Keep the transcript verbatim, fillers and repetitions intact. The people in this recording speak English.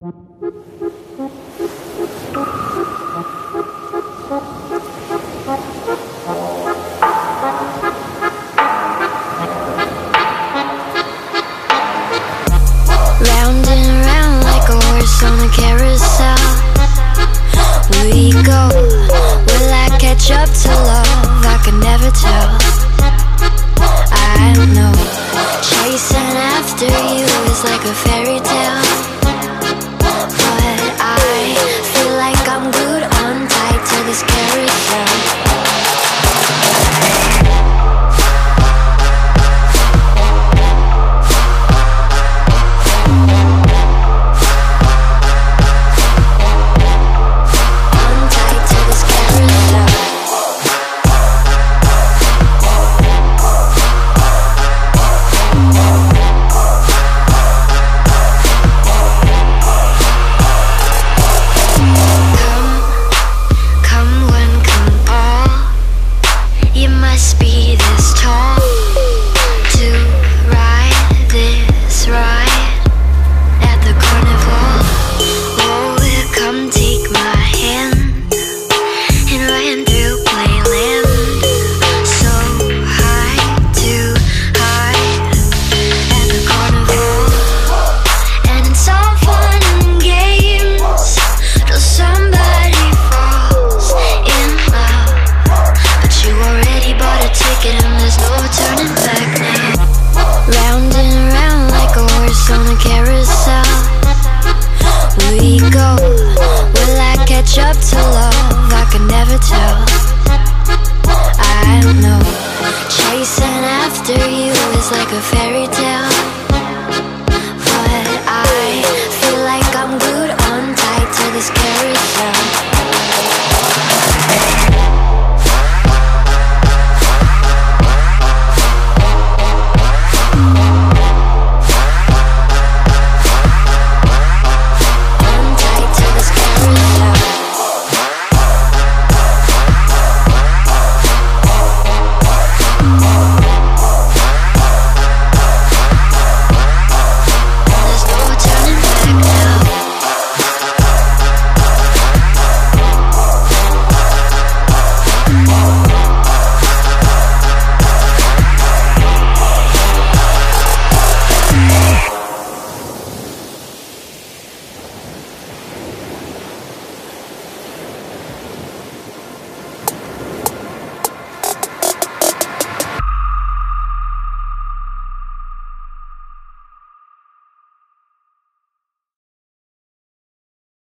Round and round like a horse on a carousel we go. Will I catch up to love? I can never tell. I know chasing after you is like a fairy tale, but I feel like I'm glued on tight to this carousel. Up to love, I can never tell. I know chasing after you is like a fairy tale.